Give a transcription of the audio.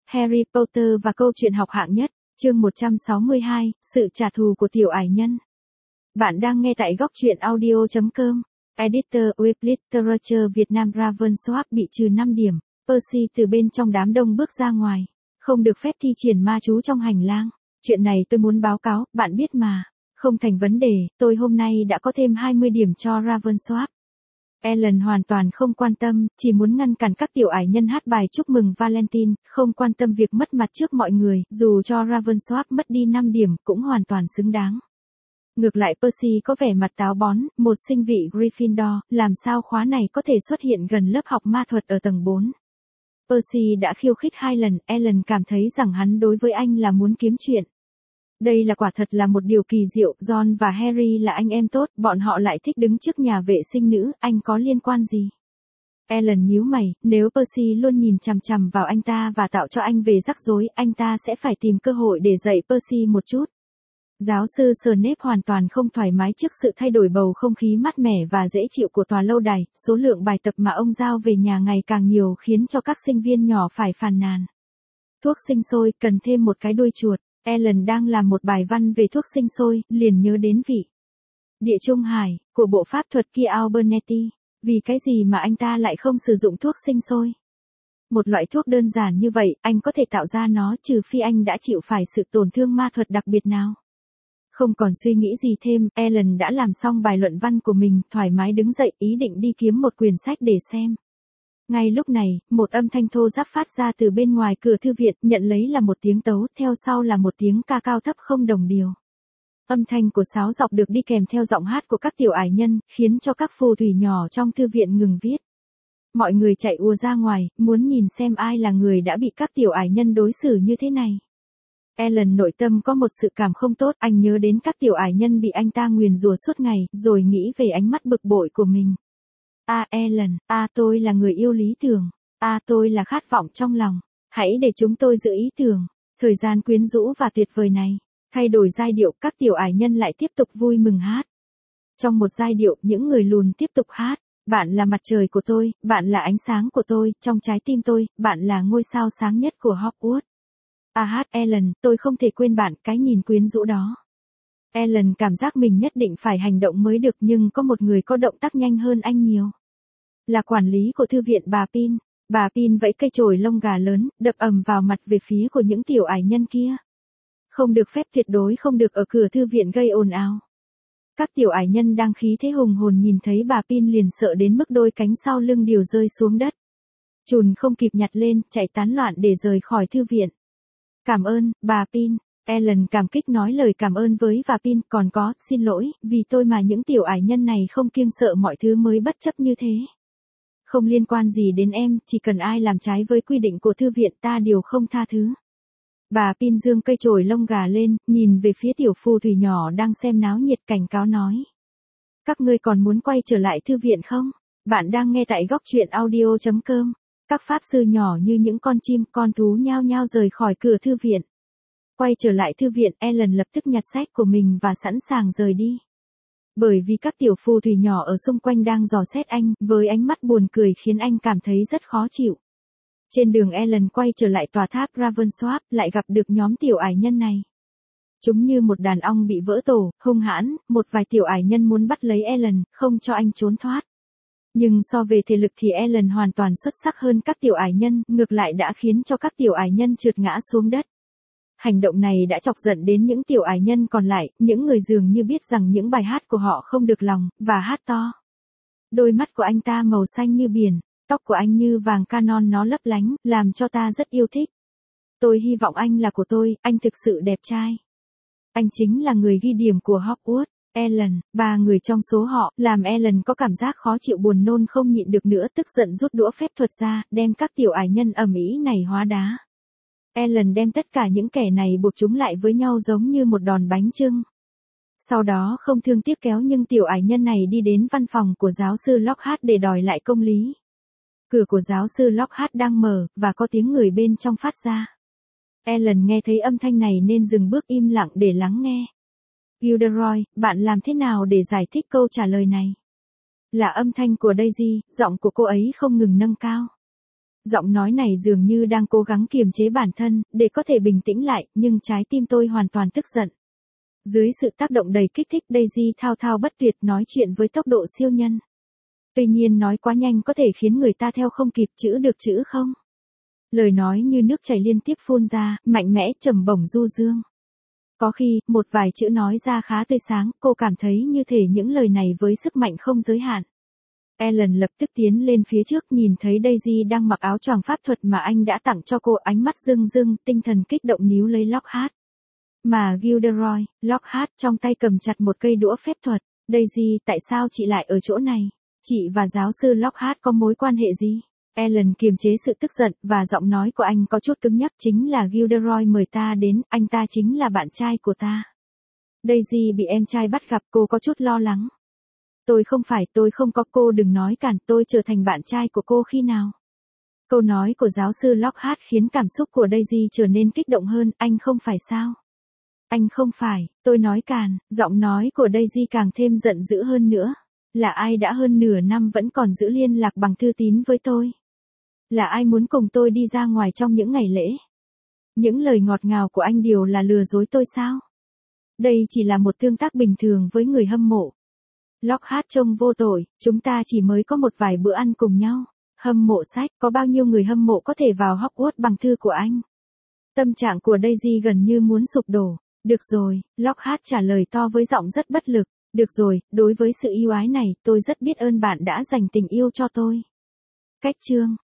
Harry Potter và câu chuyện học hạng nhất, chương 162, sự trả thù của tiểu ải nhân. Bạn đang nghe tại góc truyện audio.com. Editor Web Literature Việt Nam. Ravensworth bị trừ 5 điểm. Percy từ bên trong đám đông bước ra ngoài. Không được phép thi triển ma chú trong hành lang. Chuyện này tôi muốn báo cáo, bạn biết mà. Không thành vấn đề, tôi hôm nay đã có thêm 20 điểm cho Ravensworth. Ellen hoàn toàn không quan tâm, chỉ muốn ngăn cản các tiểu ải nhân hát bài chúc mừng Valentine, không quan tâm việc mất mặt trước mọi người, dù cho Ravensworth mất đi 5 điểm cũng hoàn toàn xứng đáng. Ngược lại Percy có vẻ mặt táo bón, một sinh vị Gryffindor, làm sao khóa này có thể xuất hiện gần lớp học ma thuật ở tầng 4. Percy đã khiêu khích 2 lần, Ellen cảm thấy rằng hắn đối với anh là muốn kiếm chuyện. Đây là quả thật là một điều kỳ diệu, John và Harry là anh em tốt, bọn họ lại thích đứng trước nhà vệ sinh nữ, anh có liên quan gì? Ellen nhíu mày, nếu Percy luôn nhìn chằm chằm vào anh ta và tạo cho anh về rắc rối, anh ta sẽ phải tìm cơ hội để dạy Percy một chút. Giáo sư Snape hoàn toàn không thoải mái trước sự thay đổi bầu không khí mát mẻ và dễ chịu của tòa lâu đài, số lượng bài tập mà ông giao về nhà ngày càng nhiều khiến cho các sinh viên nhỏ phải phàn nàn. Thuốc sinh sôi, cần thêm một cái đuôi chuột. Ellen đang làm một bài văn về thuốc sinh sôi, liền nhớ đến vị Địa Trung Hải, của bộ pháp thuật kia Albernetti. Vì cái gì mà anh ta lại không sử dụng thuốc sinh sôi? Một loại thuốc đơn giản như vậy, anh có thể tạo ra nó trừ phi anh đã chịu phải sự tổn thương ma thuật đặc biệt nào. Không còn suy nghĩ gì thêm, Ellen đã làm xong bài luận văn của mình, thoải mái đứng dậy, ý định đi kiếm một quyển sách để xem. Ngay lúc này, một âm thanh thô ráp phát ra từ bên ngoài cửa thư viện, nhận lấy là một tiếng tấu, theo sau là một tiếng ca cao thấp không đồng điều. Âm thanh của sáo dọc được đi kèm theo giọng hát của các tiểu ải nhân, khiến cho các phù thủy nhỏ trong thư viện ngừng viết. Mọi người chạy ùa ra ngoài, muốn nhìn xem ai là người đã bị các tiểu ải nhân đối xử như thế này. Ellen nội tâm có một sự cảm không tốt, anh nhớ đến các tiểu ải nhân bị anh ta nguyền rủa suốt ngày, rồi nghĩ về ánh mắt bực bội của mình. Ellen, tôi là người yêu lý tưởng. Tôi là khát vọng trong lòng. Hãy để chúng tôi giữ ý tưởng. Thời gian quyến rũ và tuyệt vời này. Thay đổi giai điệu, các tiểu ải nhân lại tiếp tục vui mừng hát. Trong một giai điệu, những người lùn tiếp tục hát. Bạn là mặt trời của tôi, bạn là ánh sáng của tôi, trong trái tim tôi, bạn là ngôi sao sáng nhất của Hogwarts. Ellen, tôi không thể quên bạn, cái nhìn quyến rũ đó. Ellen cảm giác mình nhất định phải hành động mới được, nhưng có một người có động tác nhanh hơn anh nhiều. Là quản lý của thư viện bà Pin. Bà Pin vẫy cây chổi lông gà lớn, đập ầm vào mặt về phía của những tiểu ải nhân kia. Không được phép, tuyệt đối không được ở cửa thư viện gây ồn ào. Các tiểu ải nhân đang khí thế hùng hồn nhìn thấy bà Pin liền sợ đến mức đôi cánh sau lưng đều rơi xuống đất. Chùn không kịp nhặt lên, chạy tán loạn để rời khỏi thư viện. Cảm ơn, bà Pin. Ellen cảm kích nói lời cảm ơn với bà Pin, còn có, xin lỗi, vì tôi mà những tiểu ải nhân này không kiêng sợ mọi thứ mới bất chấp như thế. Không liên quan gì đến em, chỉ cần ai làm trái với quy định của thư viện ta đều không tha thứ. Bà Pin giương cây chổi lông gà lên, nhìn về phía tiểu phù thủy nhỏ đang xem náo nhiệt, cảnh cáo nói. Các ngươi còn muốn quay trở lại thư viện không? Bạn đang nghe tại góc truyện audio.com. Các pháp sư nhỏ như những con chim, con thú nhao nhao rời khỏi cửa thư viện. Quay trở lại thư viện, Ellen lập tức nhặt sách của mình và sẵn sàng rời đi. Bởi vì các tiểu phù thủy nhỏ ở xung quanh đang dò xét anh, với ánh mắt buồn cười khiến anh cảm thấy rất khó chịu. Trên đường Ellen quay trở lại tòa tháp Ravensworth, lại gặp được nhóm tiểu ải nhân này. Chúng như một đàn ong bị vỡ tổ, hung hãn, một vài tiểu ải nhân muốn bắt lấy Ellen, không cho anh trốn thoát. Nhưng so về thể lực thì Ellen hoàn toàn xuất sắc hơn các tiểu ải nhân, ngược lại đã khiến cho các tiểu ải nhân trượt ngã xuống đất. Hành động này đã chọc giận đến những tiểu ải nhân còn lại, những người dường như biết rằng những bài hát của họ không được lòng, và hát to. Đôi mắt của anh ta màu xanh như biển, tóc của anh như vàng canon nó lấp lánh, làm cho ta rất yêu thích. Tôi hy vọng anh là của tôi, anh thực sự đẹp trai. Anh chính là người ghi điểm của Hogwarts. Ellen, 3 người trong số họ, làm Ellen có cảm giác khó chịu buồn nôn không nhịn được nữa, tức giận rút đũa phép thuật ra, đem các tiểu ải nhân ầm ĩ này hóa đá. Ellen đem tất cả những kẻ này buộc chúng lại với nhau giống như một đòn bánh chưng. Sau đó không thương tiếc kéo những tiểu ải nhân này đi đến văn phòng của giáo sư Lockhart để đòi lại công lý. Cửa của giáo sư Lockhart đang mở, và có tiếng người bên trong phát ra. Ellen nghe thấy âm thanh này nên dừng bước im lặng để lắng nghe. Gilderoy, bạn làm thế nào để giải thích câu trả lời này? Là âm thanh của Daisy, giọng của cô ấy không ngừng nâng cao. Giọng nói này dường như đang cố gắng kiềm chế bản thân, để có thể bình tĩnh lại, nhưng trái tim tôi hoàn toàn tức giận. Dưới sự tác động đầy kích thích, Daisy thao thao bất tuyệt nói chuyện với tốc độ siêu nhân. Tuy nhiên nói quá nhanh có thể khiến người ta theo không kịp, chữ được chữ không. Lời nói như nước chảy liên tiếp phun ra, mạnh mẽ, trầm bổng du dương. Có khi, một vài chữ nói ra khá tươi sáng, cô cảm thấy như thể những lời này với sức mạnh không giới hạn. Ellen lập tức tiến lên phía trước, nhìn thấy Daisy đang mặc áo choàng pháp thuật mà anh đã tặng cho cô, ánh mắt rưng rưng, tinh thần kích động níu lấy Lockhart. Mà Gilderoy, Lockhart trong tay cầm chặt một cây đũa phép thuật. Daisy, tại sao chị lại ở chỗ này? Chị và giáo sư Lockhart có mối quan hệ gì? Ellen kiềm chế sự tức giận, và giọng nói của anh có chút cứng nhắc, chính là Gilderoy mời ta đến, anh ta chính là bạn trai của ta. Daisy bị em trai bắt gặp, cô có chút lo lắng. Tôi không có, cô đừng nói cản, tôi trở thành bạn trai của cô khi nào? Câu nói của giáo sư Lockhart khiến cảm xúc của Daisy trở nên kích động hơn, anh không phải sao? Anh không phải, tôi nói càn, giọng nói của Daisy càng thêm giận dữ hơn nữa. Là ai đã hơn nửa năm vẫn còn giữ liên lạc bằng thư tín với tôi? Là ai muốn cùng tôi đi ra ngoài trong những ngày lễ? Những lời ngọt ngào của anh đều là lừa dối tôi sao? Đây chỉ là một tương tác bình thường với người hâm mộ. Lockhart trông vô tội, chúng ta chỉ mới có một vài bữa ăn cùng nhau. Hâm mộ sách, có bao nhiêu người hâm mộ có thể vào Hogwarts bằng thư của anh? Tâm trạng của Daisy gần như muốn sụp đổ. Được rồi, Lockhart trả lời to với giọng rất bất lực. Được rồi, đối với sự yêu ái này, tôi rất biết ơn bạn đã dành tình yêu cho tôi. Cách chương